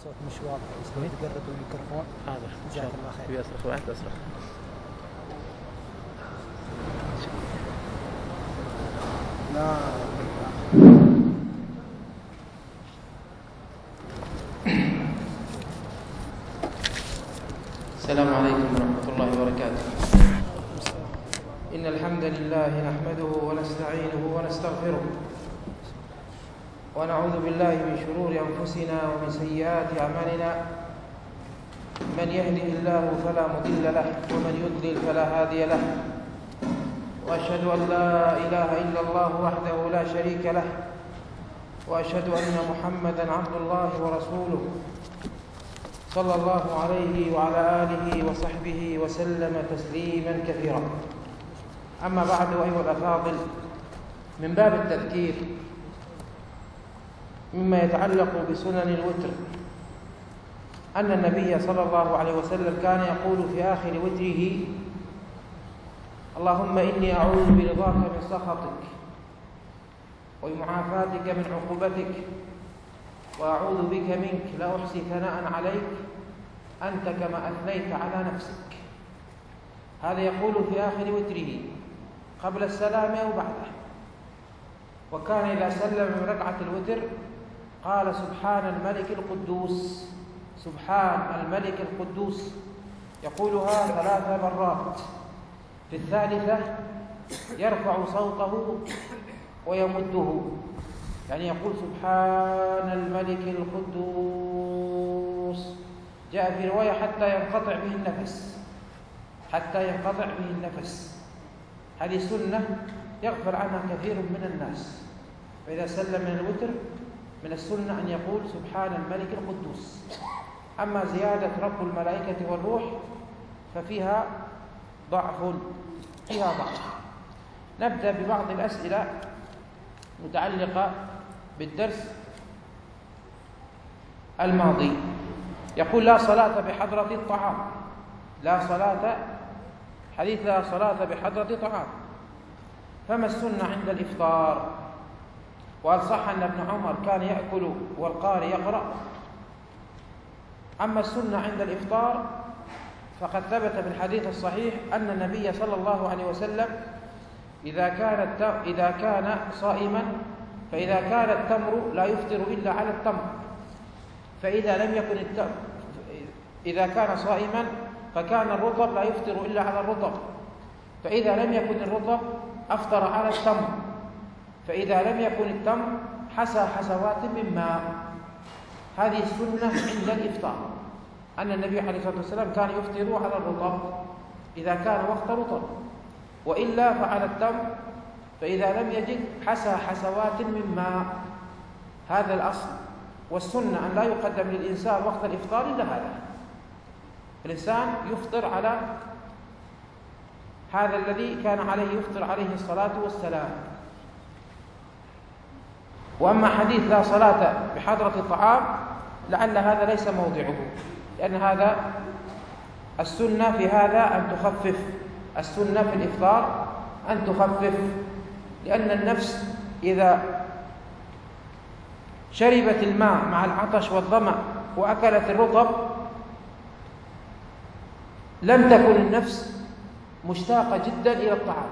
الصوت مش واضح، بس لو تقرب الميكروفون. حاضر. جزاك الله خير. بيصرخ واحد أصرخ. لا. السلام عليكم ورحمة الله وبركاته. إن الحمد لله نحمده ونستعينه ونستغفره، ونعوذ بالله من شرور أنفسنا ومن سيئات أعمالنا. من يهده الله فلا مضل له، ومن يضلل فلا هادي له. وأشهد أن لا إله إلا الله وحده لا شريك له، وأشهد أن محمدًا عبد الله ورسوله، صلى الله عليه وعلى آله وصحبه وسلم تسليما كثيرا. أما بعد، أيها الأفاضل، من باب التذكير مما يتعلق بسنن الوتر، أن النبي صلى الله عليه وسلم كان يقول في آخر وتره: اللهم إني أعوذ برضاك من سخطك، وبمعافاتك من عقوبتك، وأعوذ بك منك، لا أحصي ثناء عليك أنت كما أثنيت على نفسك. هذا يقول في آخر وتره قبل السلام أو بعده. وكان إذا سلم من ركعة الوتر قال: سبحان الملك القدوس، سبحان الملك القدوس، يقولها 3 مرات. في الثالثة يرفع صوته ويمده، يعني يقول: سبحان الملك القدوس. جاء في رواية حتى ينقطع به النفس، حتى ينقطع به النفس. هذه سنة يغفل عنها كثير من الناس. فإذا سلم من الوتر من السنة أن يقول: سبحان الملك القدوس. أما زيادة رب الملائكة والروح ففيها ضعف، فيها ضعف. نبدأ ببعض الأسئلة متعلقة بالدرس الماضي. يقول: لا صلاة بحضرة الطعام. لا صلاة، حديث لا صلاة بحضرة طعام، فما السنة عند الإفطار؟ وهل صح أن ابن عمر كان يأكل والقارئ يقرأ؟ أما السنة عند الإفطار فقد ثبت بالحديث الصحيح أن النبي صلى الله عليه وسلم إذا كان صائما فإذا كان التمر لا يفطر إلا على التمر، فإذا لم يكن إذا كان صائما فكان الرطب لا يفطر إلا على الرطب، فإذا لم يكن الرطب أفطر على التمر، فإذا لم يكن التمر حسى حسوات من ماء. هذه السنة عند الإفطار، أن النبي عليه الصلاة والسلام كان يفطر على الرطب إذا كان وقت رطب، وإلا فعلى التمر، فإذا لم يجد حسى حسوات من ماء. هذا الأصل، والسنة أن لا يقدم للإنسان وقت الإفطار إلا هذا. الإنسان يفطر على هذا الذي كان عليه يفطر عليه الصلاة والسلام. وأما حديث لا صلاة بحضرة الطعام لعل هذا ليس موضعه، لأن هذا السنة في هذا أن تخفف، السنة في الإفطار أن تخفف، لأن النفس إذا شربت الماء مع العطش والظمأ وأكلت الرطب لم تكن النفس مشتاقة جدا إلى الطعام،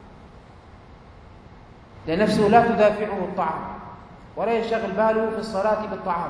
لأن نفسه لا تدافعه الطعام ولا ينشغل باله في الصلاة بالطعام.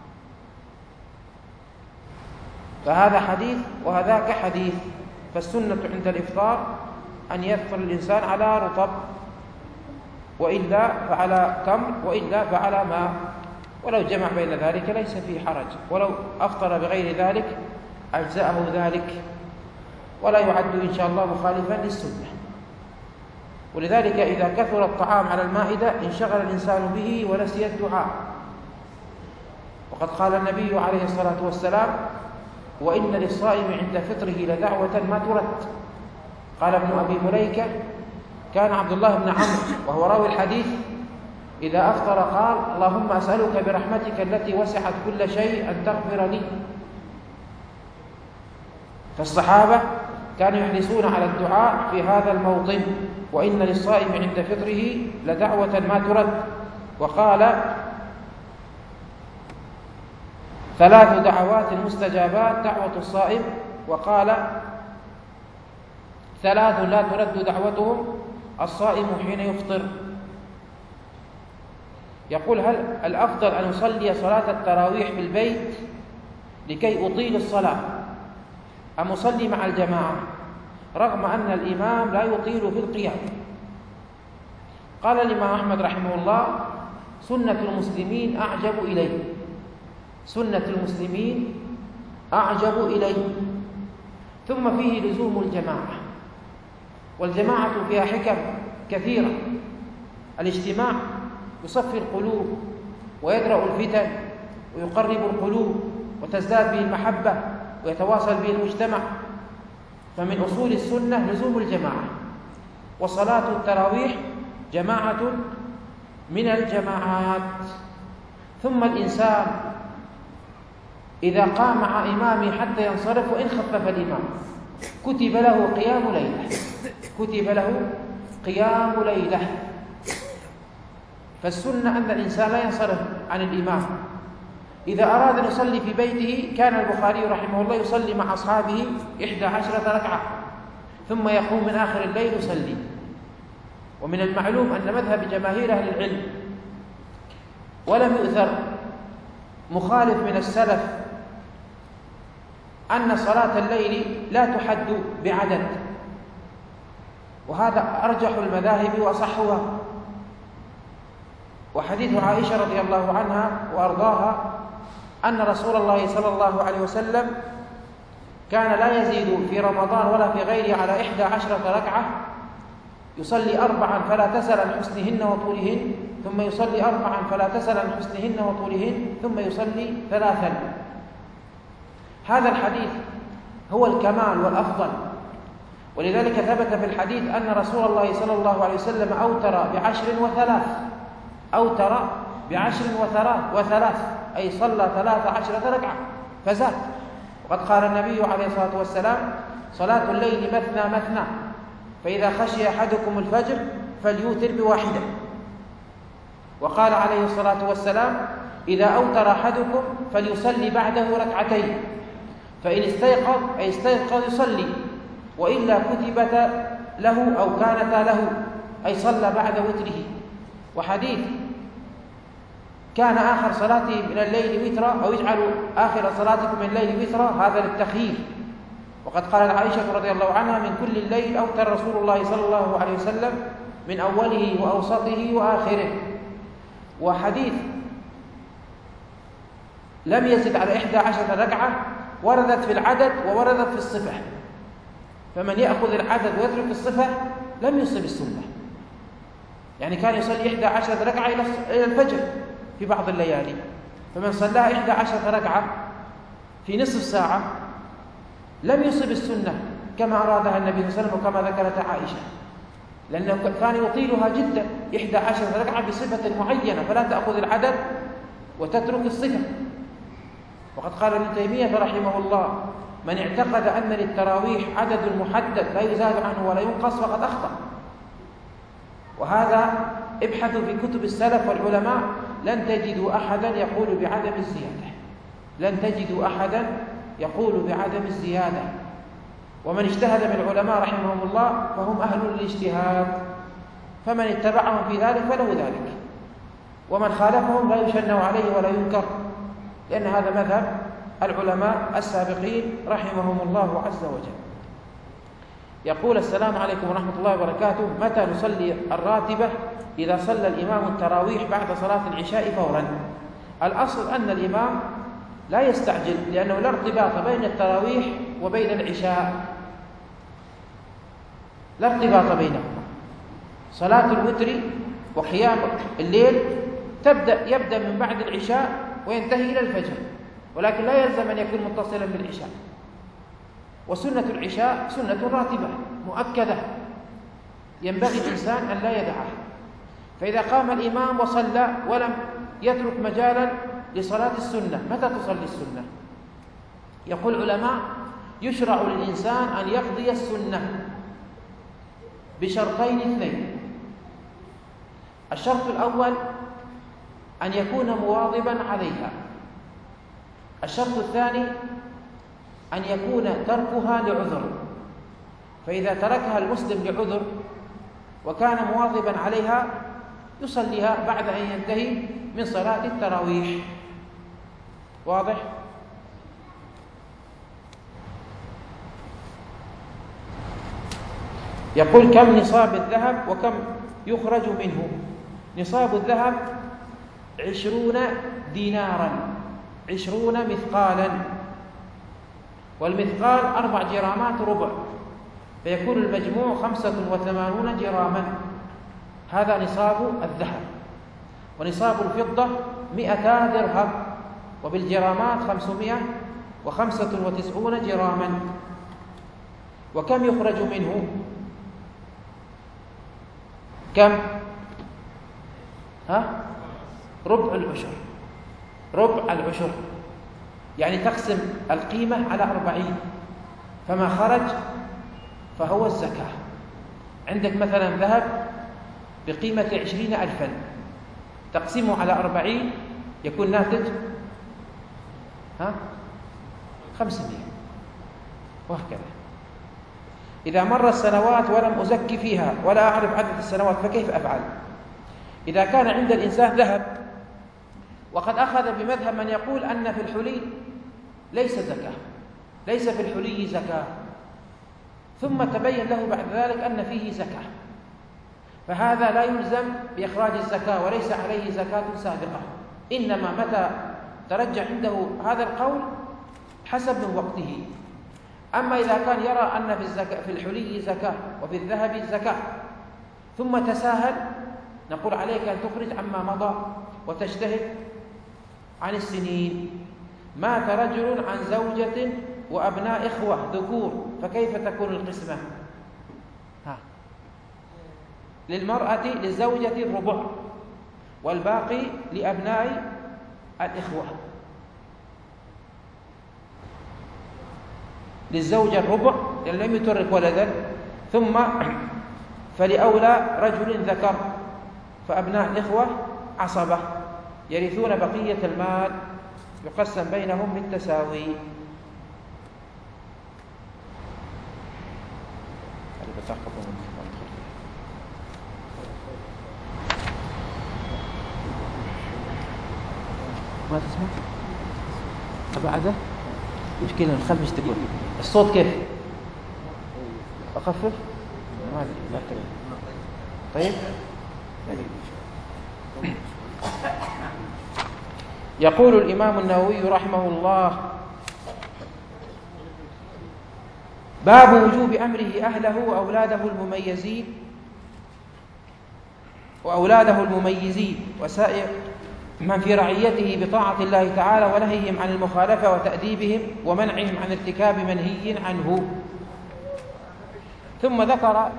فهذا حديث وهذاك حديث. فالسنة عند الإفطار أن يفطر الإنسان على رطب، وإلا فعلى تمر، وإلا فعلى ماء، ولو جمع بين ذلك ليس فيه حرج، ولو أفطر بغير ذلك أجزأه ذلك، ولا يعد إن شاء الله مخالفا للسنة. ولذلك إذا كثر الطعام على المائدة انشغل الإنسان به ونسي الدعاء. وقد قال النبي عليه الصلاة والسلام: وإن للصائم عند فطره لدعوة ما ترد. قال ابن أبي مليكة: كان عبد الله بن عمرو وهو راوي الحديث إذا أفطر قال: اللهم أسألك برحمتك التي وسعت كل شيء أن تغفر لي. فالصحابة كانوا يحرصون على الدعاء في هذا الموطن: وإن للصائم عند فطره لدعوة ما ترد. وقال: 3 دعوات مستجابات دعوة الصائم، وقال 3 لا ترد دعوتهم الصائم حين يفطر. يقول: هل الأفضل أن أصلي صلاة التراويح في البيت لكي أطيل الصلاة، أم أصلي مع الجماعة رغم أن الإمام لا يطيل في القيام؟ قال الإمام أحمد رحمه الله: سنة المسلمين أعجب إليه، سنة المسلمين أعجب إليه. ثم فيه لزوم الجماعة، والجماعة فيها حكم كثيرة. الاجتماع يصفي القلوب ويدرأ الفتن ويقرب القلوب وتزداد به المحبة ويتواصل به المجتمع، فمن أصول السنة لزوم الجماعة. وصلاة التراويح جماعة من الجماعات. ثم الإنسان إذا قام مع إمامه حتى ينصرف وإن خفف الإمام كتب له قيام ليلة، كتب له قيام ليلة. فالسنة أن الإنسان لا ينصرف عن الإمام. إذا أراد أن يصلي في بيته كان البخاري رحمه الله يصلي مع أصحابه 11 ركعة ثم يقوم من آخر الليل يصلي. ومن المعلوم أن مذهب جماهير أهل العلم ولم يؤثر مخالف من السلف أن صلاة الليل لا تحد بعدد، وهذا أرجح المذاهب وأصحها. وحديث عائشة رضي الله عنها وأرضاها أن رسول الله صلى الله عليه وسلم كان لا يزيد في رمضان ولا في غيره على 11 ركعة، يصلي 4 فلا تسأل عن حسنهن وطولهن، ثم يصلي 4 فلا تسأل عن حسنهن وطولهن، ثم يصلي 3. هذا الحديث هو الكمال والأفضل. ولذلك ثبت في الحديث أن رسول الله صلى الله عليه وسلم أوتر ب10 و3، أوتر ب10 و3، أي صلى 13 ركعة فزاد. وقد قال النبي عليه الصلاة والسلام: صلاة الليل مثنى مثنى، فإذا خشي أحدكم الفجر فليوتر ب1. وقال عليه الصلاة والسلام: إذا أوتر أحدكم فليصلي بعده 2 ركعتين، فإن استيقظ أي استيقظ يصلي، وإلا كتبت له أو كانتا له، أي صلى بعد وتره. وحديث كان آخر صلاته من الليل وترا، أو اجعلوا آخر صلاتكم من الليل وترا، هذا للتخيير. وقد قالت عائشة رضي الله عنها: من كل الليل أوتر رسول الله صلى الله عليه وسلم من أوله وأوسطه وآخره. وحديث لم يزد على 11 ركعة وردت في العدد ووردت في الصفة، فمن يأخذ العدد ويترك الصفة لم يصب السنة. يعني كان يصلي 11 ركعة إلى الفجر في بعض الليالي، فمن صلاها 11 ركعة في نصف ساعة لم يصب السنة كما أرادها النبي صلى الله عليه وسلم وكما ذكرت عائشة، لأنه كان يطيلها جدا 11 ركعة بصفة معينة، فلا تأخذ العدد وتترك الصفة. وقد قال ابن تيمية رحمه الله: من اعتقد أن للتراويح عدد محدد لا يزاد عنه ولا ينقص فقد أخطأ. وهذا ابحثوا في كتب السلف والعلماء لن تجدوا أحدا يقول بعدم الزيادة، لن تجدوا أحدا يقول بعدم الزيادة. ومن اجتهد من العلماء رحمهم الله فهم أهل الاجتهاد، فمن اتبعهم في ذلك فله ذلك، ومن خالفهم لا يشنع عليه ولا ينكر، لأن هذا مذهب العلماء السابقين رحمهم الله عز وجل. يقول: السلام عليكم ورحمة الله وبركاته، متى نصلي الراتبة إذا صلى الإمام التراويح بعد صلاة العشاء فورا؟ الأصل أن الإمام لا يستعجل، لأنه لا ارتباط بين التراويح وبين العشاء، لا ارتباط بينهما. صلاة الوتر وقيام الليل يبدأ من بعد العشاء وينتهي إلى الفجر، ولكن لا يلزم أن يكون متصلا بالعشاء. وسنة العشاء سنة راتبة مؤكدة ينبغي الإنسان أن لا يدعها. فإذا قام الإمام وصلى ولم يترك مجالا لصلاة السنة، متى تصلي السنة؟ يقول العلماء: يشرع للإنسان أن يقضي السنة بشرطين 2. الشرط الأول أن يكون مواظبا عليها، الشرط الثاني أن يكون تركها لعذر، فإذا تركها المسلم لعذر وكان مواظبا عليها يصليها بعد أن ينتهي من صلاة التراويح. واضح؟ يقول كم نصاب الذهب وكم يخرج منه؟ نصاب الذهب 20 دينارا، 20 مثقالا، والمثقال 4 جرامات ربع، فيكون المجموع 85 جراما. هذا نصاب الذهب. ونصاب الفضة 200 درهم، وبالجرامات 595 جراما. وكم يخرج منه؟ كم؟ ربع العشر. ربع العشر يعني تقسم القيمة على 40، فما خرج فهو الزكاة. عندك مثلا ذهب بقيمة 20,000، تقسمه على 40 يكون ناتج 500، وهكذا. إذا مر السنوات ولم أزكي فيها ولا أعرف عدد السنوات فكيف أفعل؟ إذا كان عند الإنسان ذهب وقد أخذ بمذهب من يقول أن في الحلي ليس زكاة، ليس في الحلي زكاة، ثم تبين له بعد ذلك أن فيه زكاة، فهذا لا يلزم بإخراج الزكاة وليس عليه زكاة سابقة، إنما متى ترجع عنده هذا القول حسب من وقته. أما إذا كان يرى أن في الحلي زكاة وفي الذهب زكاة ثم تساهل، نقول عليك أن تخرج عما مضى وتجتهد عن السنين. مات رجل عن زوجة وأبناء إخوة ذكور، فكيف تكون القسمة؟ للمرأة للزوجة الربع والباقي لأبناء الإخوة. للزوجة الربع لأن لم يترك ولدا، ثم فلأولى رجل ذكر، فأبناء الإخوة عصبة يرثون بقية المال يقسم بينهم بالتساوي. ما تسمع؟ أبعده؟ مشكلة الخلف ايش تقول؟ الصوت كيف؟ أخفف؟ ما أدري، لا تقول. طيب؟ يقول الإمام النووي رحمه الله: باب وجوب أمره أهله وأولاده المميزين وسائر من في رعيته بطاعة الله تعالى ونهيهم عن المخالفة وتأديبهم ومنعهم عن ارتكاب منهي عنه. ثم ذكر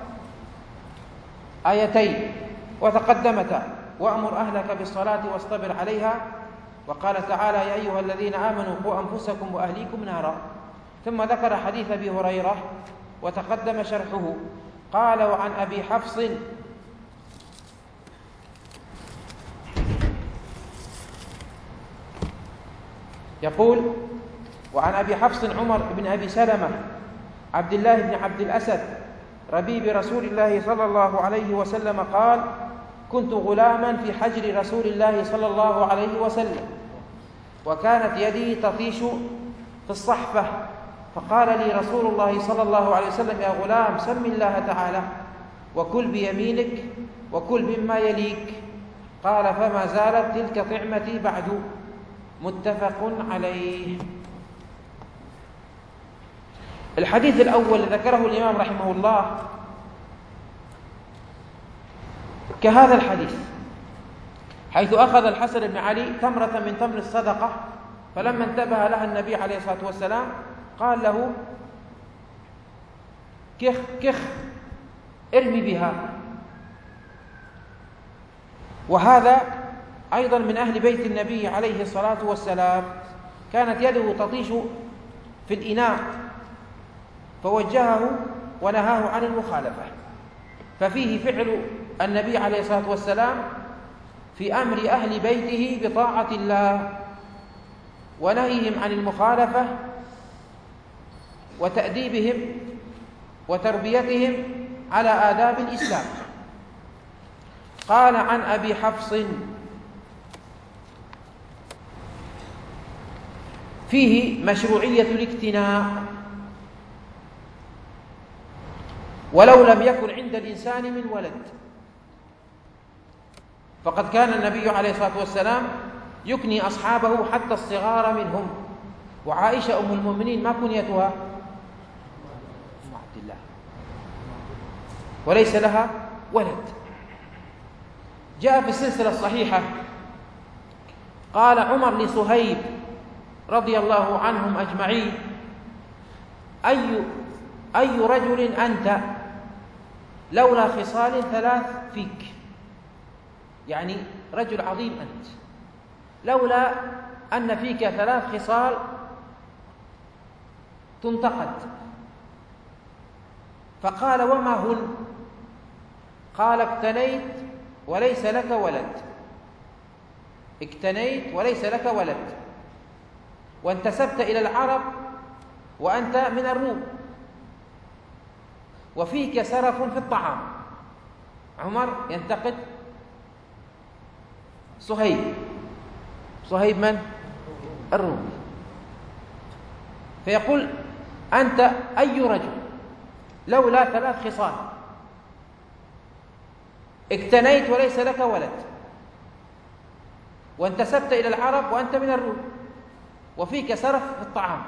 آيتين وتقدمتا: وأمر أهلك بالصلاة واصطبر عليها، وقال تعالى: يا أيها الذين آمنوا قوا أنفسكم وأهليكم نارا. ثم ذكر حديث أبي هريرة وتقدم شرحه. قال: وعن أبي حفص يقول: وعن أبي حفص عمر بن أبي سلمة عبد الله بن عبد الأسد ربيب رسول الله صلى الله عليه وسلم قال: كنت غلاما في حجر رسول الله صلى الله عليه وسلم، وكانت يدي تطيش في الصحفة، فقال لي رسول الله صلى الله عليه وسلم: يا غلام، سم الله تعالى وكل بيمينك وكل مما يليك. قال: فما زالت تلك طعمتي بعد. متفق عليه. الحديث الأول ذكره الإمام رحمه الله كهذا الحديث، حيث أخذ الحسن بن علي تمرة من تمر الصدقة، فلما انتبه لها النبي عليه الصلاة والسلام قال له: كخ كخ، ارمي بها. وهذا أيضا من أهل بيت النبي عليه الصلاة والسلام، كانت يده تطيش في الإناء فوجهه ونهاه عن المخالفة، ففيه فعل النبي عليه الصلاة والسلام في أمر أهل بيته بطاعة الله ونهيهم عن المخالفة وتأديبهم وتربيتهم على آداب الإسلام. قال عن أبي حفص فيه مشروعية الاكتناء ولو لم يكن عند الإنسان من ولد، فقد كان النبي عليه الصلاة والسلام يكني أصحابه حتى الصغار منهم. وعائشة أم المؤمنين ما كنيتها؟ أم عبد الله، وليس لها ولد. جاء في السلسلة الصحيحة قال عمر لصهيب رضي الله عنهم أجمعين: أي رجل أنت لولا خصال ثلاث فيك، يعني رجل عظيم أنت لولا أن فيك ثلاث خصال تنتقد. فقال: وما هن؟ قال: اكتنيت وليس لك ولد، اكتنيت وليس لك ولد، وانتسبت إلى العرب وأنت من الروم، وفيك سرف في الطعام. عمر ينتقد صهيب من؟ الرومي. فيقول: أنت أي رجل لولا ثلاث خصال، اكتنيت وليس لك ولد، وانتسبت إلى العرب وأنت من الروم، وفيك سرف في الطعام.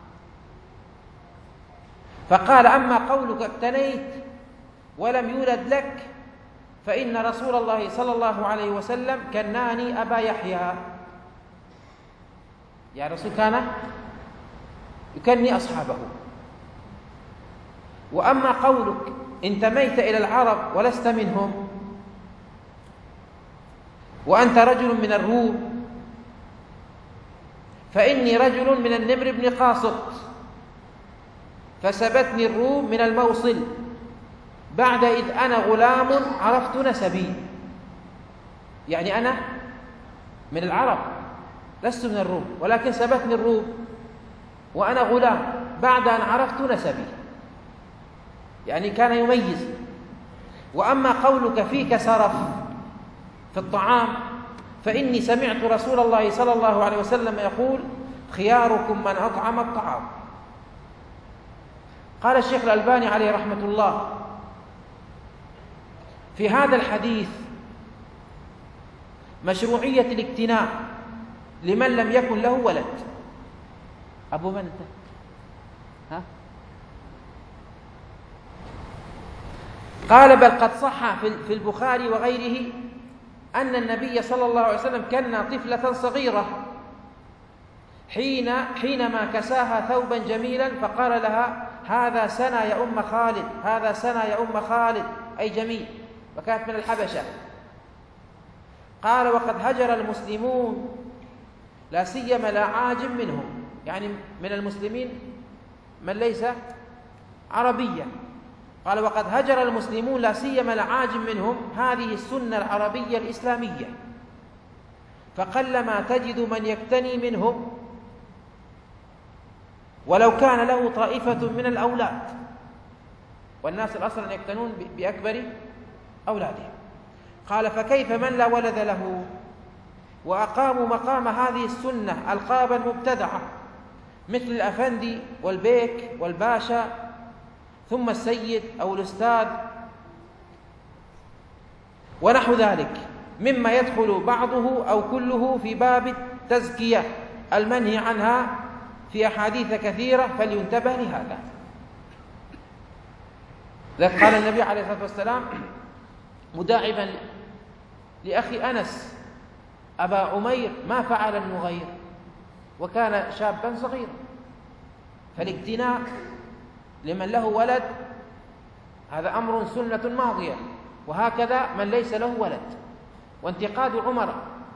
فقال: أما قولك اكتنيت ولم يولد لك فإن رسول الله صلى الله عليه وسلم كناني أبا يحيى، يعني الرسول كان يكني أصحابه. وأما قولك انتميت إلى العرب ولست منهم وأنت رجل من الروم فإني رجل من النمر بن قاسط، فسبتني الروم من الموصل بعد إذ أنا غلام عرفت نسبي، يعني أنا من العرب لست من الروم، ولكن سبتني الروم وأنا غلام بعد أن عرفت نسبي، يعني كان يميز. وأما قولك فيك سرف في الطعام فإني سمعت رسول الله صلى الله عليه وسلم يقول: خياركم من أطعم الطعام. قال الشيخ الألباني عليه رحمة الله: في هذا الحديث مشروعية الاكتناء لمن لم يكن له ولد. أبو من أنت؟ ها؟ قال: بل قد صح في البخاري وغيره أن النبي صلى الله عليه وسلم كنى طفلة صغيرة حينما كساها ثوبا جميلا فقال لها: هذا سنى يا أم خالد، هذا سنى يا أم خالد، أي جميل، وكانت من الحبشة. قال: وقد هجر المسلمون لا سيما لا عاجم منهم، يعني من المسلمين من ليس عربيا. قال: وقد هجر المسلمون لا سيما لا عاجم منهم هذه السنة العربية الإسلامية، فقلما تجد من يكتني منهم ولو كان له طائفة من الأولاد، والناس الأصل أن يكتنون بأكبر أولادهم. قال: فكيف من لا ولد له؟ وأقاموا مقام هذه السنة ألقابا مبتدعة مثل الأفندي والبيك والباشا ثم السيد أو الأستاذ ونحو ذلك، مما يدخل بعضه أو كله في باب التزكية المنهي عنها في أحاديث كثيرة، فلينتبه لهذا. لذلك قال النبي عليه الصلاة والسلام مداعبا لأخي أنس أبا عمير: ما فعل النغير؟ وكان شابا صغيرا. فالاكتناء لمن له ولد هذا أمر سنة ماضية، وهكذا من ليس له ولد. وانتقاد عمر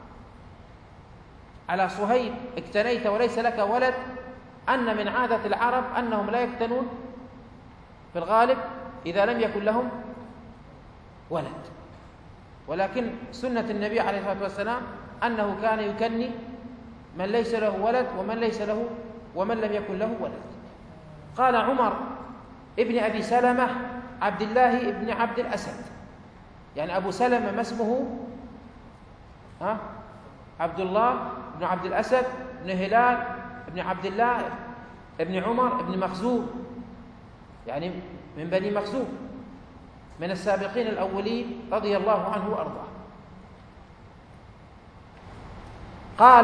على صهيب: اكتنيت وليس لك ولد، أن من عادة العرب أنهم لا يكتنون في الغالب إذا لم يكن لهم ولد، ولكن سنة النبي عليه الصلاة والسلام أنه كان يكني من ليس له ولد ومن لم يكن له ولد. قال عمر ابن أبي سلمة عبد الله ابن عبد الأسد، يعني أبو سلمة ما اسمه؟ عبد الله بن عبد الأسد بن هلال بن عبد الله ابن عمر ابن مخزوم، يعني من بني مخزوم، من السابقين الأولين رضي الله عنه وأرضاه. قال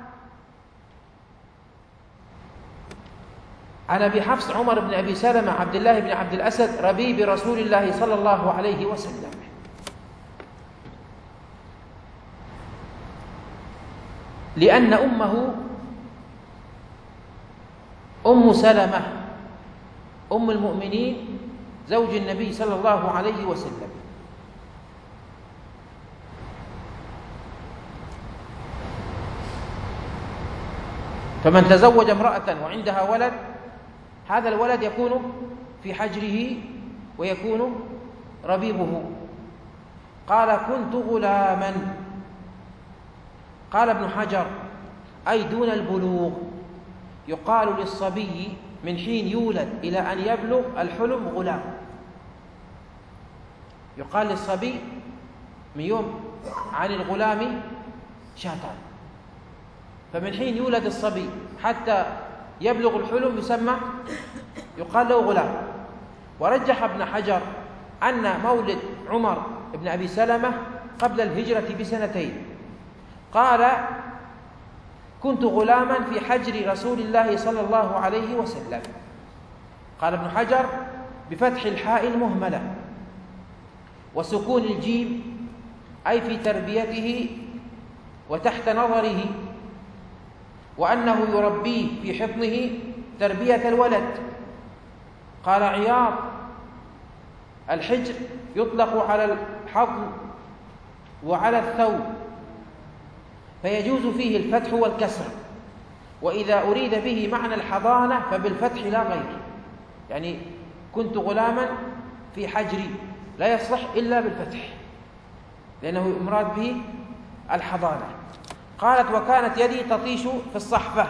عن أبي حفص عمر بن أبي سلمة عبد الله بن عبد الأسد ربيب رسول الله صلى الله عليه وسلم: لأن أمه أم سلمة أم المؤمنين زوج النبي صلى الله عليه وسلم. فمن تزوج امرأة وعندها ولد، هذا الولد يكون في حجره ويكون ربيبه. قال: كنت غلاما. قال ابن حجر: أي دون البلوغ. يقال للصبي من حين يولد إلى أن يبلغ الحلم غلام. يقال للصبي من يوم عن الغلام شاتان، فمن حين يولد الصبي حتى يبلغ الحلم يقال له غلام. ورجح ابن حجر أن مولد عمر بن أبي سلمة قبل الهجرة بسنتين. قال: كنت غلاما في حجر رسول الله صلى الله عليه وسلم. قال ابن حجر: بفتح الحاء المهملة وسكون الجيم، أي في تربيته وتحت نظره، وأنه يربيه في حضنه تربية الولد. قال عياض: الحجر يطلق على الحضن وعلى الثوب، فيجوز فيه الفتح والكسر، وإذا أريد به معنى الحضانة فبالفتح لا غير. يعني كنت غلاما في حجري لا يصلح إلا بالفتح، لأنه مراد به الحضانة. قالت: وكانت يدي تطيش في الصحفة.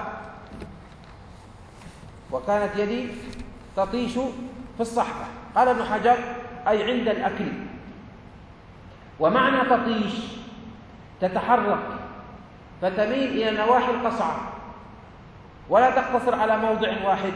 وكانت يدي تطيش في الصحفة. قال ابن حجر: أي عند الأكل. ومعنى تطيش تتحرك فتميل إلى نواحي القصعة ولا تقتصر على موضع واحد.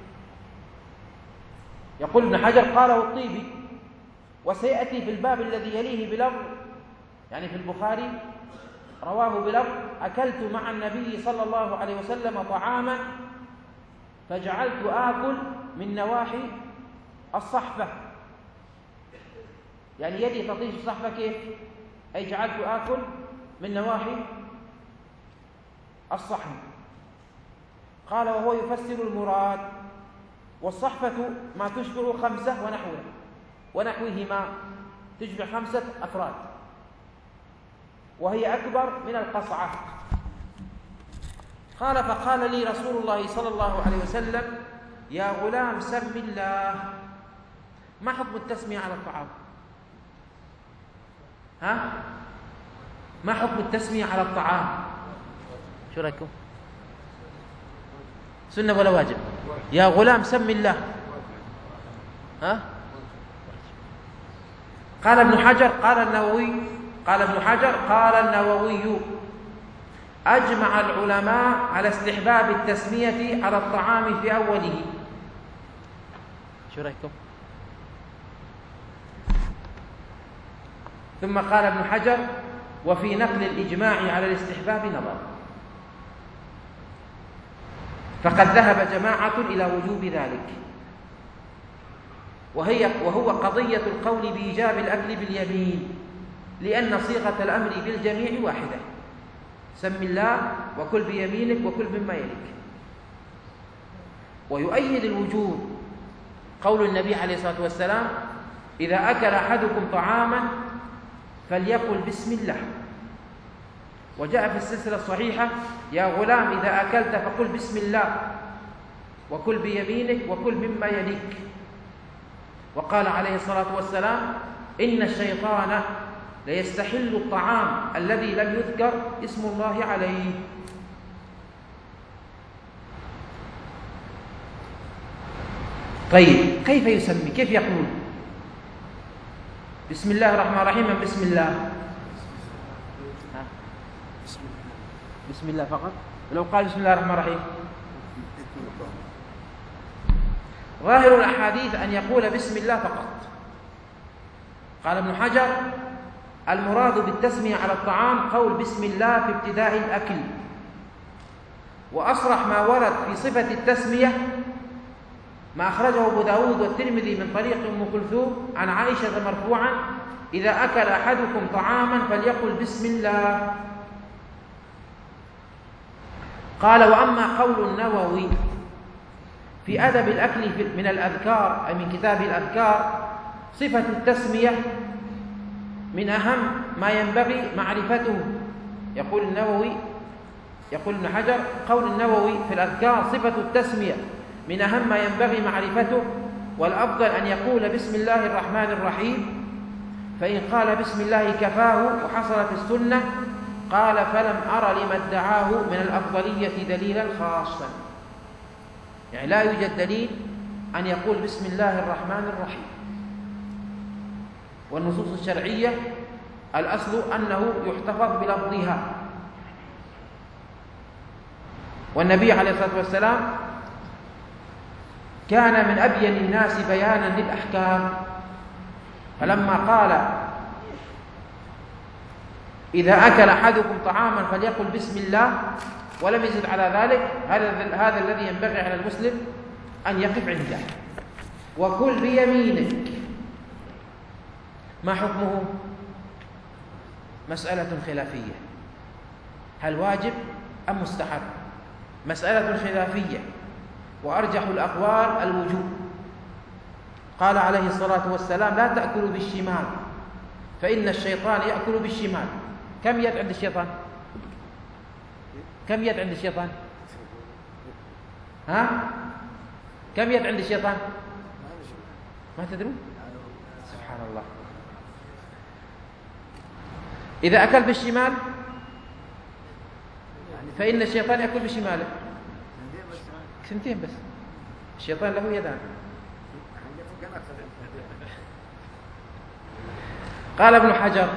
يقول ابن حجر: قاله الطيبي، وسيأتي في الباب الذي يليه بلفظ، يعني في البخاري رواه بلفظ: أكلت مع النبي صلى الله عليه وسلم طعاما فجعلت آكل من نواحي الصحفة. يعني يدي تطيش الصحفة كيف؟ أي جعلت آكل من نواحي الصحن. قال: وهو يفسر المراد. والصحفة ما تشبع 5 ونحوهما، تشبع 5 أفراد، وهي أكبر من القصعة. قال: فقال لي رسول الله صلى الله عليه وسلم: يا غلام سم الله. ما حكم التسمية على الطعام؟ ما حكم التسمية على الطعام؟ شو رأيكم؟ سنة ولا واجب؟ يا غلام سم الله. قال ابن حجر قال النووي أجمع العلماء على استحباب التسمية على الطعام في أوله. شو رأيكم؟ ثم قال ابن حجر: وفي نقل الإجماع على الاستحباب نظر، فقد ذهب جماعة إلى وجوب ذلك، وهو قضية القول بإيجاب الأكل باليمين، لأن صيغة الأمر بالجميع واحدة: سم الله وكل بيمينك وكل مما يليك. ويؤيد الوجوب قول النبي عليه الصلاة والسلام: إذا أكل أحدكم طعاما فليقل بسم الله. وجاء في السلسلة الصحيحة: يا غلام إذا أكلت فقل بسم الله وكل بيمينك وكل مما يليك. وقال عليه الصلاة والسلام: إن الشيطان ليستحل الطعام الذي لم يذكر اسم الله عليه. طيب كيف يسمي؟ كيف يقول؟ بسم الله الرحمن الرحيم أم بسم الله؟ بسم الله فقط. لو قال بسم الله الرحمن الرحيم، ظاهر الأحاديث أن يقول بسم الله فقط. قال ابن حجر: المراد بالتسمية على الطعام قول بسم الله في ابتداء الأكل. وأصرح ما ورد في صفة التسمية ما أخرجه أبو داود والترمذي من طريق أم كلثوم عن عائشة مرفوعا: إذا أكل أحدكم طعاما فليقل بسم الله. قال: وأما قول النووي في أدب الأكل من الأذكار، أي من كتاب الأذكار، صفة التسمية من أهم ما ينبغي معرفته. يقول النووي، يقول ابن حجر: قول النووي في الأذكار صفة التسمية من أهم ما ينبغي معرفته، والأفضل أن يقول بسم الله الرحمن الرحيم، فإن قال بسم الله كفاه وحصلت السنة. قال: فلم أر لما ادعاه من الأفضلية دليلا خاصا. يعني لا يوجد دليل أن يقول بسم الله الرحمن الرحيم. والنصوص الشرعية الأصل أنه يحتفظ بلفظها. والنبي عليه الصلاة والسلام كان من أبين الناس بيانا للأحكام، فلما قال: إذا أكل أحدكم طعاما فليقل بسم الله، ولم يزد على ذلك، هذا الذي ينبغي على المسلم أن يقف عنده. وكل بيمينك، ما حكمه؟ مسألة خلافية، هل واجب أم مستحب؟ مسألة خلافية، وأرجح الأقوال الوجوب. قال عليه الصلاة والسلام: لا تأكلوا بالشمال فإن الشيطان يأكل بالشمال. كم يد عند الشيطان؟ كم يد عند الشيطان؟ ها؟ كم يد عند الشيطان؟ ما تدرون؟ سبحان الله. إذا أكل بالشمال فإن الشيطان يأكل بشماله. سنتين بس. الشيطان له يدان. قال ابن حجر: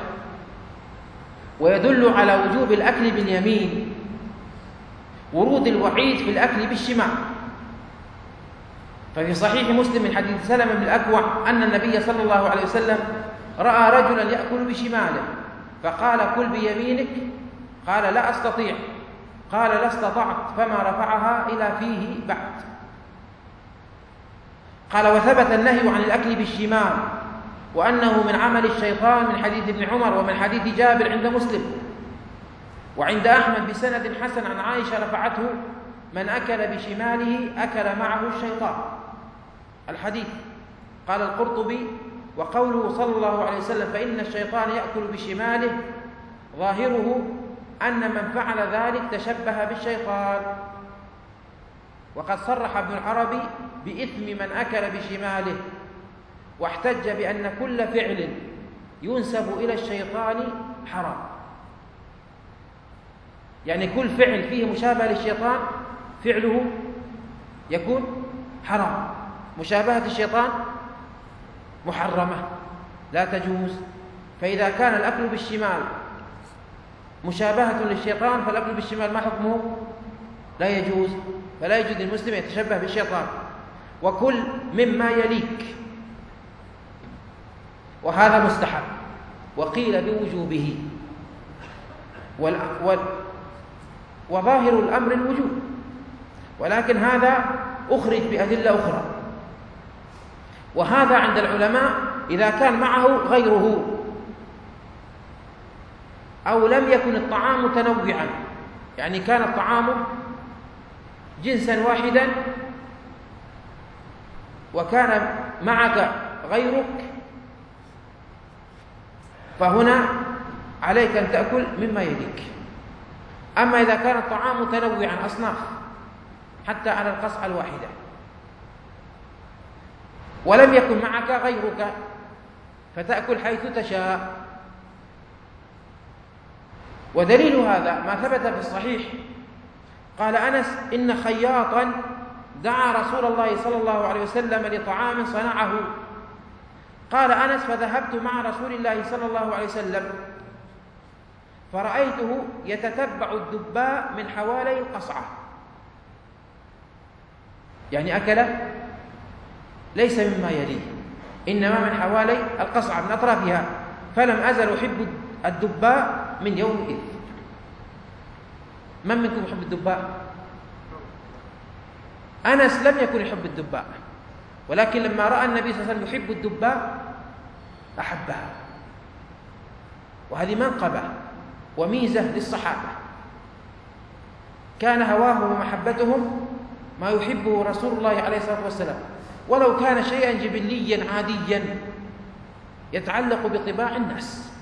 ويدل على وجوب الأكل باليمين ورود الوعيد في الأكل بالشمال. ففي صحيح مسلم من حديث سلمة بن الأكوع أن النبي صلى الله عليه وسلم رأى رجلا يأكل بشماله فقال: كل بيمينك. قال: لا أستطيع. قال: لا استطعت، فما رفعها إلى فيه بعد. قال: وثبت النهي عن الأكل بالشمال وأنه من عمل الشيطان من حديث ابن عمر ومن حديث جابر عند مسلم، وعند أحمد بسند حسن عن عائشة رفعته: من أكل بشماله أكل معه الشيطان. الحديث. قال القرطبي: وقوله صلى الله عليه وسلم فإن الشيطان يأكل بشماله ظاهره أن من فعل ذلك تشبه بالشيطان. وقد صرح ابن العربي بإثم من أكل بشماله، واحتج بأن كل فعل ينسب إلى الشيطان حرام. يعني كل فعل فيه مشابهة للشيطان فعله يكون حرام. مشابهة الشيطان محرمة لا تجوز. فإذا كان الأكل بالشمال مشابهة للشيطان فالأكل بالشمال ما حكمه؟ لا يجوز. فلا يجوز للمسلم يتشبه بالشيطان. وكل مما يليك، وهذا مستحب، وقيل بوجوبه، وظاهر الأمر الوجوب، ولكن هذا أخرج بأدلة أخرى. وهذا عند العلماء إذا كان معه غيره أو لم يكن الطعام متنوعا، يعني كان الطعام جنسا واحدا وكان معك غيرك، فهنا عليك أن تأكل مما يليك. أما إذا كان الطعام متنوعا أصناف حتى على القصعة الواحدة ولم يكن معك غيرك فتأكل حيث تشاء. ودليل هذا ما ثبت في الصحيح. قال أنس: إن خياطا دعا رسول الله صلى الله عليه وسلم لطعام صنعه. قال أنس: فذهبت مع رسول الله صلى الله عليه وسلم فرأيته يتتبع الدباء من حوالي القصعة، يعني أكل ليس مما يليه، إنما من حوالي القصعة من أطرافها، فلم أزل أحب الدباء من يومئذ. من منكم يحب الدباء؟ أنس لم يكن يحب الدباء، ولكن لما رأى النبي صلى الله عليه وسلم يحب الدباء أحبها، وهذه منقبة وميزة للصحابة، كان هواهم ومحبتهم ما يحبه رسول الله عليه الصلاة والسلام، ولو كان شيئا جبليا عاديا يتعلق بطباع الناس.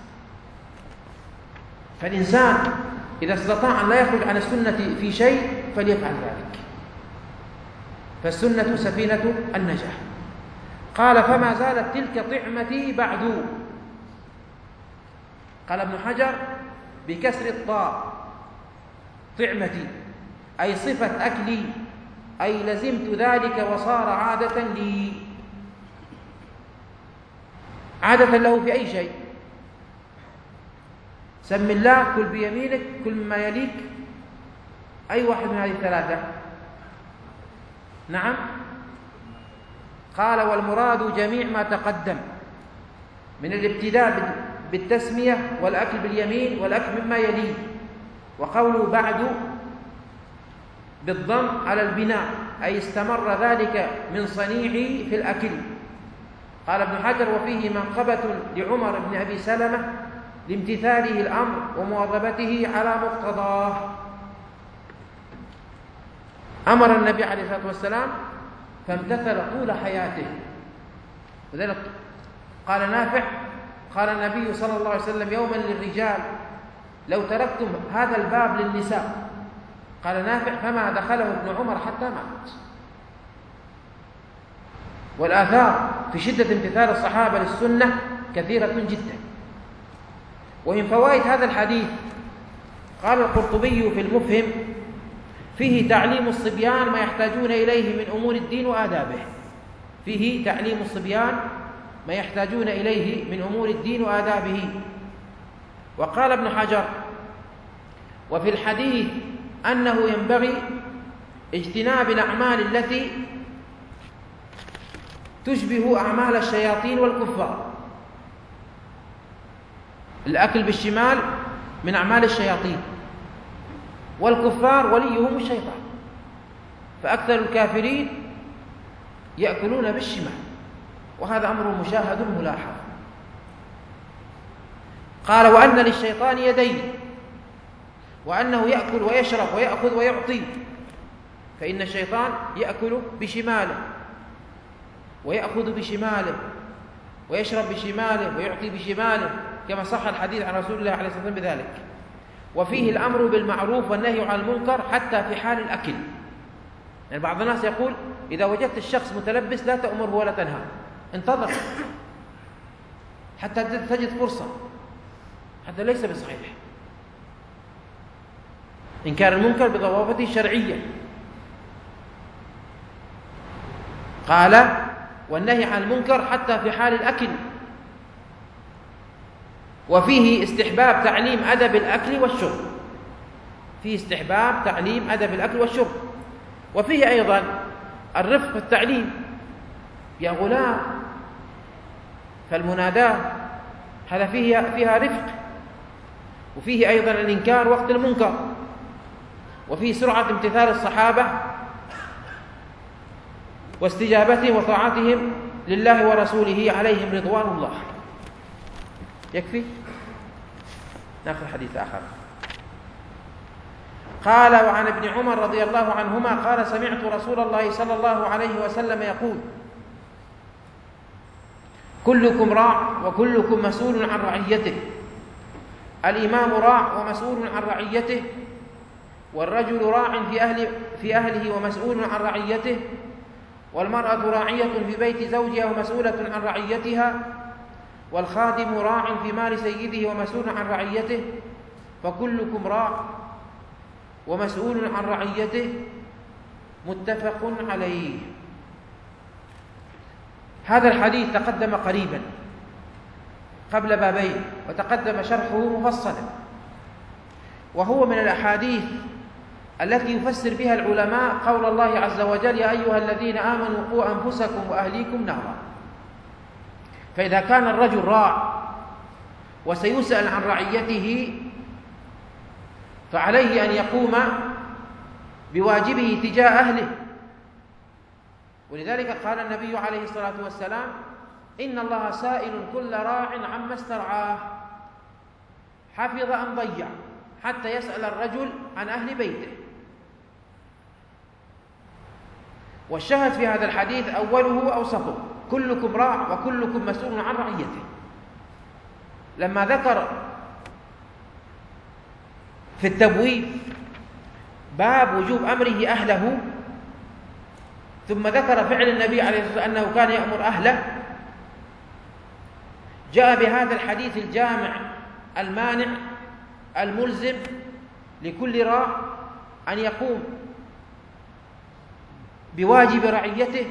فالإنسان إذا استطاع أن لا يخرج عن السنة في شيء فليفعل ذلك، فالسنة سفينة النجاة. قال: فما زالت تلك طعمتي بعد. قال ابن حجر بكسر الطاء: طعمتي، أي صفة أكلي، أي لزمت ذلك وصار عادة لي. عادة له في أي شيء. سم الله، كل بيمينك، كل مما يليك، أي واحد من هذه الثلاثة؟ نعم. قال: والمراد جميع ما تقدم من الابتداء بالتسمية والأكل باليمين والأكل مما يليه. وقوله بعد بالضم على البناء، أي استمر ذلك من صنيعي في الأكل. قال ابن حجر: وفيه منقبة لعمر بن أبي سلمة لامتثاله الأمر ومواظبته على مقتضاه. أمر النبي عليه الصلاة والسلام فامتثل طول حياته. وذلك قال نافع: قال النبي صلى الله عليه وسلم يوما للرجال: لو تركتم هذا الباب للنساء. قال نافع: فما دخله ابن عمر حتى مات. والآثار في شدة امتثال الصحابة للسنة كثيرة جدا. ومن فوائد هذا الحديث قال القرطبي في المفهم: فيه تعليم الصبيان ما يحتاجون إليه من أمور الدين وآدابه. فيه تعليم الصبيان ما يحتاجون إليه من أمور الدين وآدابه. وقال ابن حجر: وفي الحديث أنه ينبغي اجتناب الأعمال التي تشبه أعمال الشياطين والكفار. الأكل بالشمال من أعمال الشياطين، والكفار وليهم الشيطان، فأكثر الكافرين يأكلون بالشمال، وهذا أمر مشاهد ملاحظ. قال: وأن للشيطان يدين، وأنه يأكل ويشرب ويأخذ ويعطي، فإن الشيطان يأكل بشماله ويأخذ بشماله ويشرب بشماله ويعطي بشماله، كما صح الحديث عن رسول الله عليه الصلاة والسلام بذلك. وفيه الأمر بالمعروف والنهي عن المنكر حتى في حال الأكل. يعني بعض الناس يقول: إذا وجدت الشخص متلبس لا تأمره ولا تنهاه، انتظر حتى تجد فرصة. هذا ليس بصحيح. إنكار المنكر بضوابطه الشرعية. قال: والنهي عن المنكر حتى في حال الأكل. وفيه استحباب تعليم أدب الأكل والشرب. فيه استحباب تعليم أدب الأكل والشرب. وفيه أيضا الرفق في التعليم: يا غلام. فالمناداة هذا فيها رفق. وفيه أيضا الإنكار وقت المنكر. وفيه سرعة امتثال الصحابة واستجابتهم وطاعتهم لله ورسوله عليهم رضوان الله. يكفي؟ ناخذ حديث آخر. قال: وعن ابن عمر رضي الله عنهما قال: سمعت رسول الله صلى الله عليه وسلم يقول: كلكم راع وكلكم مسؤول عن رعيته. الإمام راع ومسؤول عن رعيته، والرجل راع في أهله ومسؤول عن رعيته، والمرأة راعية في بيت زوجها ومسؤولة عن رعيتها، والخادم راع في مال سيده ومسؤول عن رعيته، فكلكم راع ومسؤول عن رعيته. متفق عليه. هذا الحديث تقدم قريبا قبل بابين، وتقدم شرحه مفصلا، وهو من الأحاديث التي يفسر بها العلماء قول الله عز وجل: يا أيها الذين آمنوا قوا أنفسكم وأهليكم نارا. فإذا كان الرجل راع وسيسأل عن رعيته فعليه أن يقوم بواجبه تجاه أهله. ولذلك قال النبي عليه الصلاة والسلام: إن الله سائل كل راع عما استرعاه، حفظ أم ضيع، حتى يسأل الرجل عن أهل بيته. والشاهد في هذا الحديث أوله أوسطه: كلكم راع وكلكم مسؤول عن رعيته. لما ذكر في التبويب باب وجوب أمره أهله، ثم ذكر فعل النبي عليه الصلاة والسلام أنه كان يأمر أهله، جاء بهذا الحديث الجامع المانع الملزم لكل راع أن يقوم بواجب رعيته،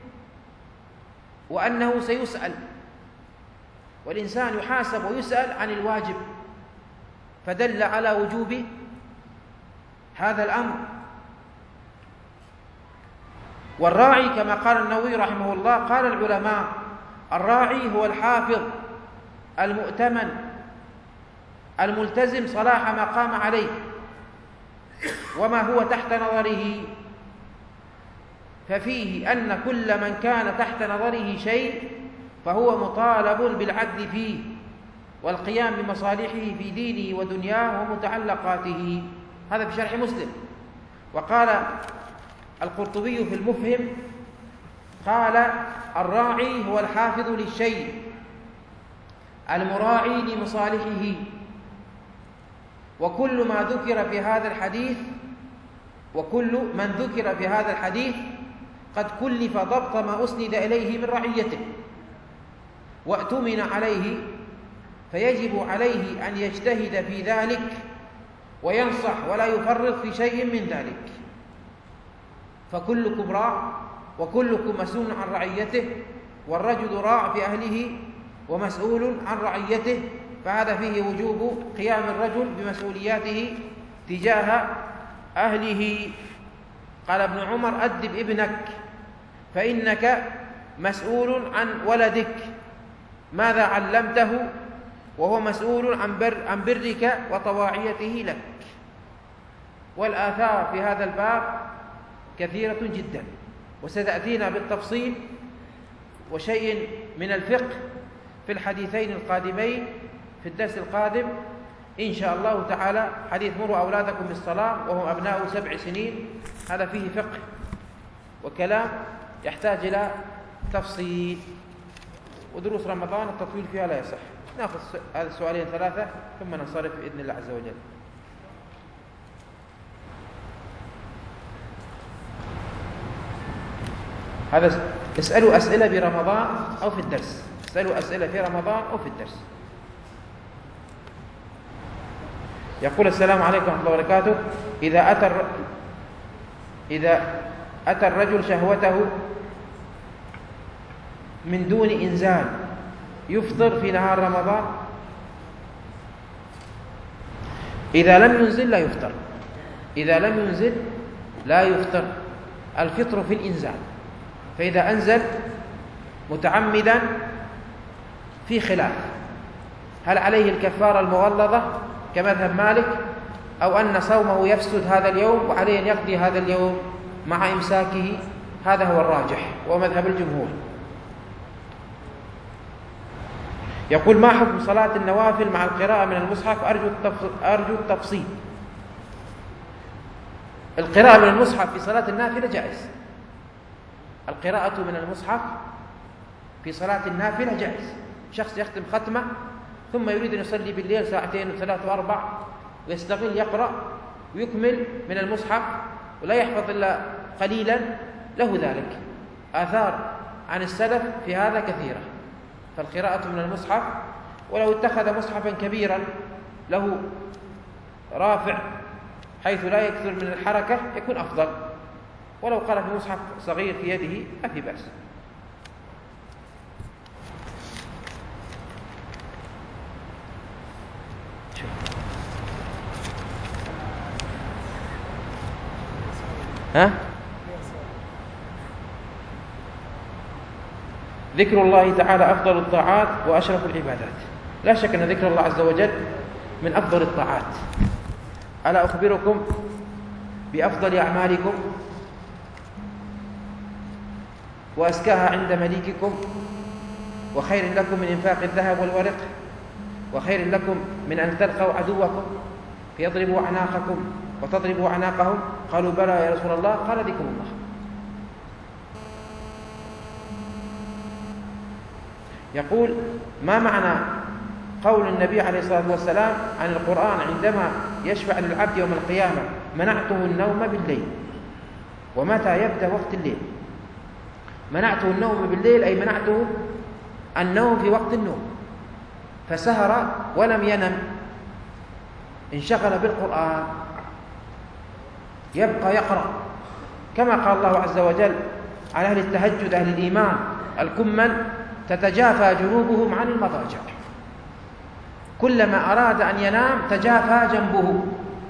وأنه سيسأل، والإنسان يحاسب ويسأل عن الواجب، فدل على وجوب هذا الأمر. والراعي كما قال النووي رحمه الله، قال العلماء: الراعي هو الحافظ المؤتمن الملتزم صلاح ما قام عليه وما هو تحت نظره، ففيه أن كل من كان تحت نظره شيء فهو مطالب بالعدل فيه والقيام بمصالحه في دينه ودنياه ومتعلقاته. هذا في شرح مسلم. وقال القرطبي في المفهم قال: الراعي هو الحافظ للشيء المراعي لمصالحه. وكل ما ذكر في هذا الحديث وكل من ذكر في هذا الحديث قد كلف ضبط ما أسند إليه من رعيته وأتمن عليه، فيجب عليه أن يجتهد في ذلك وينصح ولا يفرط في شيء من ذلك. فكلكم راع وكلكم مسؤول عن رعيته، والرجل راع في أهله ومسؤول عن رعيته، فهذا فيه وجوب قيام الرجل بمسؤولياته تجاه أهله. قال ابن عمر: أدب ابنك فإنك مسؤول عن ولدك، ماذا علمته؟ وهو مسؤول عن برك وطواعيته لك. والآثار في هذا الباب كثيرة جدا، وستأتينا بالتفصيل وشيء من الفقه في الحديثين القادمين في الدرس القادم إن شاء الله تعالى. حديث: مروا أولادكم بالصلاة وهم أبناء 7 سنين، هذا فيه فقه وكلام يحتاج إلى تفصيل. ودروس رمضان التطويل فيها لا يصح. نأخذ هذا السؤالين 3 ثم ننصرف بإذن الله عز وجل. هذا اسألوا أسئلة برمضان أو في الدرس، اسألوا أسئلة في رمضان أو في الدرس. يقول: السلام عليكم ورحمة الله وبركاته. إذا أتى الرجل شهوته من دون إنزال يفطر في نهار رمضان؟ إذا لم ينزل لا يفطر. إذا لم ينزل لا يفطر. الفطر في الإنزال. فإذا أنزل متعمدا في خلاف، هل عليه الكفارة المغلظة كمذهب مالك، أو أن صومه يفسد هذا اليوم وعليه أن يقضي هذا اليوم مع إمساكه؟ هذا هو الراجح ومذهب الجمهور. يقول: ما حكم صلاة النوافل مع القراءة من المصحف؟ أرجو التفصيل. القراءة من المصحف في صلاة النافلة جائز. القراءة من المصحف في صلاة النافلة جائز. شخص يختم ختمة ثم يريد أن يصلي بالليل 2 و3 و4 ويستغل يقرأ ويكمل من المصحف ولا يحفظ إلا قليلا، له ذلك. آثار عن السلف في هذا كثيرة. فالقراءة من المصحف، ولو اتخذ مصحفا كبيرا له رافع حيث لا يكثر من الحركة يكون أفضل. ولو قرأ في مصحف صغير في يده ما في بأس. ذكر الله تعالى أفضل الطاعات وأشرف العبادات. لا شك أن ذكر الله عز وجل من أفضل الطاعات. ألا أخبركم بأفضل أعمالكم وأزكاها عند مليككم، وخير لكم من إنفاق الذهب والورق، وخير لكم من أن تلقوا عدوكم فيضربوا أعناقكم وتضربوا أعناقهم؟ قالوا بلى يا رسول الله. قال ذكر الله. يقول: ما معنى قول النبي عليه الصلاة والسلام عن القرآن عندما يشفع للعبد يوم القيامة: منعته النوم بالليل؟ ومتى يبدأ وقت الليل؟ منعته النوم بالليل أي منعته النوم في وقت النوم، فسهر ولم ينم، انشغل بالقرآن، يبقى يقرأ كما قال الله عز وجل عن أهل التهجد أهل الإيمان الكمل: تتجافى جنوبهم عن المضاجع. كلما أراد أن ينام تجافى جنبه،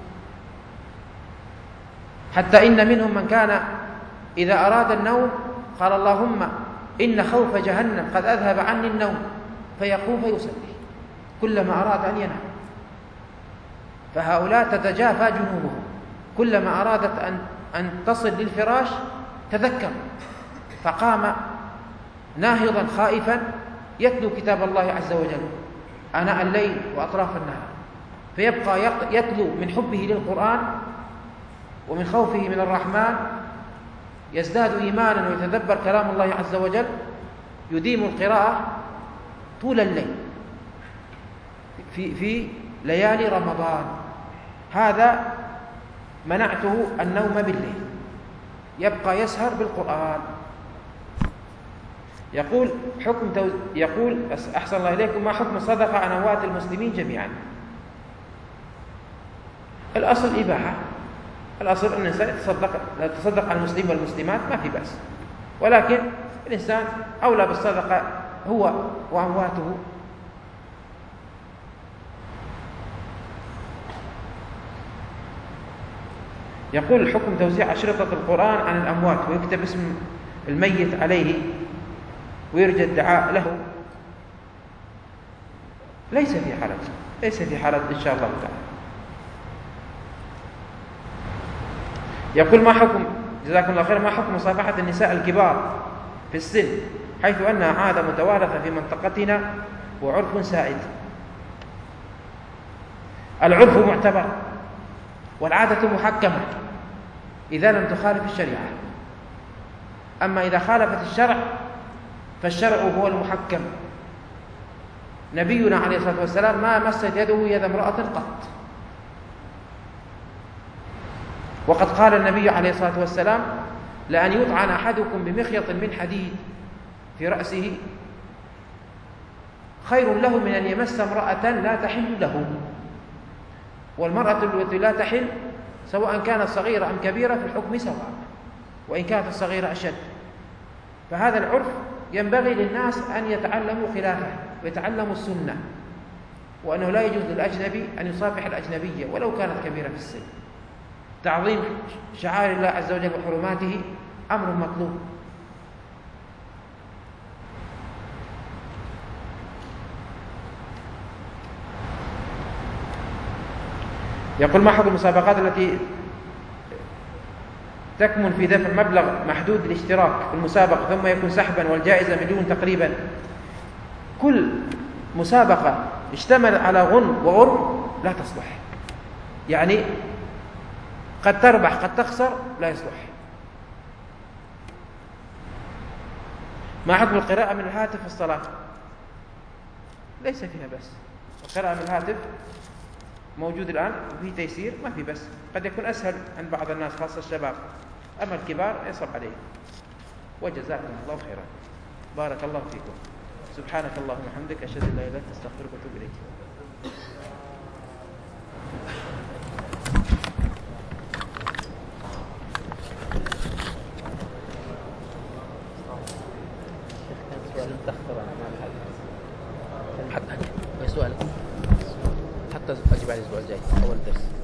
حتى إن منهم من كان إذا أراد النوم قال: اللهم إن خوف جهنم قد أذهب عني النوم، فيقوم فيصلي كلما أراد أن ينام. فهؤلاء تتجافى جنوبهم، كلما أرادت أن تصل للفراش تذكر، فقام ناهضا خائفا يتلو كتاب الله عز وجل آناء الليل وأطراف النهار، فيبقى يتلو من حبه للقرآن ومن خوفه من الرحمن، يزداد إيمانا ويتدبر كلام الله عز وجل، يديم القراءة طول الليل في ليالي رمضان. هذا منعته النوم بالليل، يبقى يسهر بالقرآن. يقول أحسن الله إليكم: ما حكم الصدقة عن أموات المسلمين جميعا؟ الأصل إباحة، الأصل أن الإنسان يتصدق عن المسلمين والمسلمات ما في بأس، ولكن الإنسان أولى بالصدقة هو وأمواته. يقول: الحكم توزيع أشرطة القرآن عن الأموات ويكتب اسم الميت عليه ويرجى الدعاء له. ليس في حرج إن شاء الله تعالى. يقول: ما حكم جزاكم الله خير ما حكم مصافحة النساء الكبار في السن، حيث أنها عادة متوارثة في منطقتنا وعرف سائد؟ العرف معتبر والعادة محكمة إذا لم تخالف الشريعة، أما إذا خالفت الشرع فالشرع هو المحكم. نبينا عليه الصلاة والسلام ما مست يده يد امرأة قط، وقد قال النبي عليه الصلاة والسلام: لأن يطعن أحدكم بمخيط من حديد في رأسه خير له من أن يمس امرأة لا تحل له. والمرأة التي لا تحل سواء كانت صغيرة أم كبيرة في الحكم سواء، وإن كانت الصغيرة أشد. فهذا العرف ينبغي للناس أن يتعلموا خلافه ويتعلموا السنة، وأنه لا يجوز للأجنبي أن يصافح الأجنبية ولو كانت كبيرة في السن. تعظيم شعائر الله عز وجل وحرماته أمر مطلوب. يقول: ما حكم المسابقات التي تكمن في دفع مبلغ محدود للاشتراك في المسابقة ثم يكون سحبا والجائزة مليون تقريبا؟ كل مسابقة اشتمل على غن وغرم لا تصلح، يعني قد تربح قد تخسر، لا يصلح. ما حكم القراءة من الهاتف في الصلاة؟ ليس فيها بس، القراءة من الهاتف موجود الآن وفيه تيسير، ما في بس. قد يكون أسهل عند بعض الناس خاصة الشباب، أما الكبار يصعب عليه. وجزاكم الله خيرا، بارك الله فيكم. سبحانك اللهم وبحمدك، أشهد أن لا إله إلا أنت، أستغفرك وأتوب إليك. حتى سؤالك حتى أجيب عليه الأسبوع الجاي أول درس.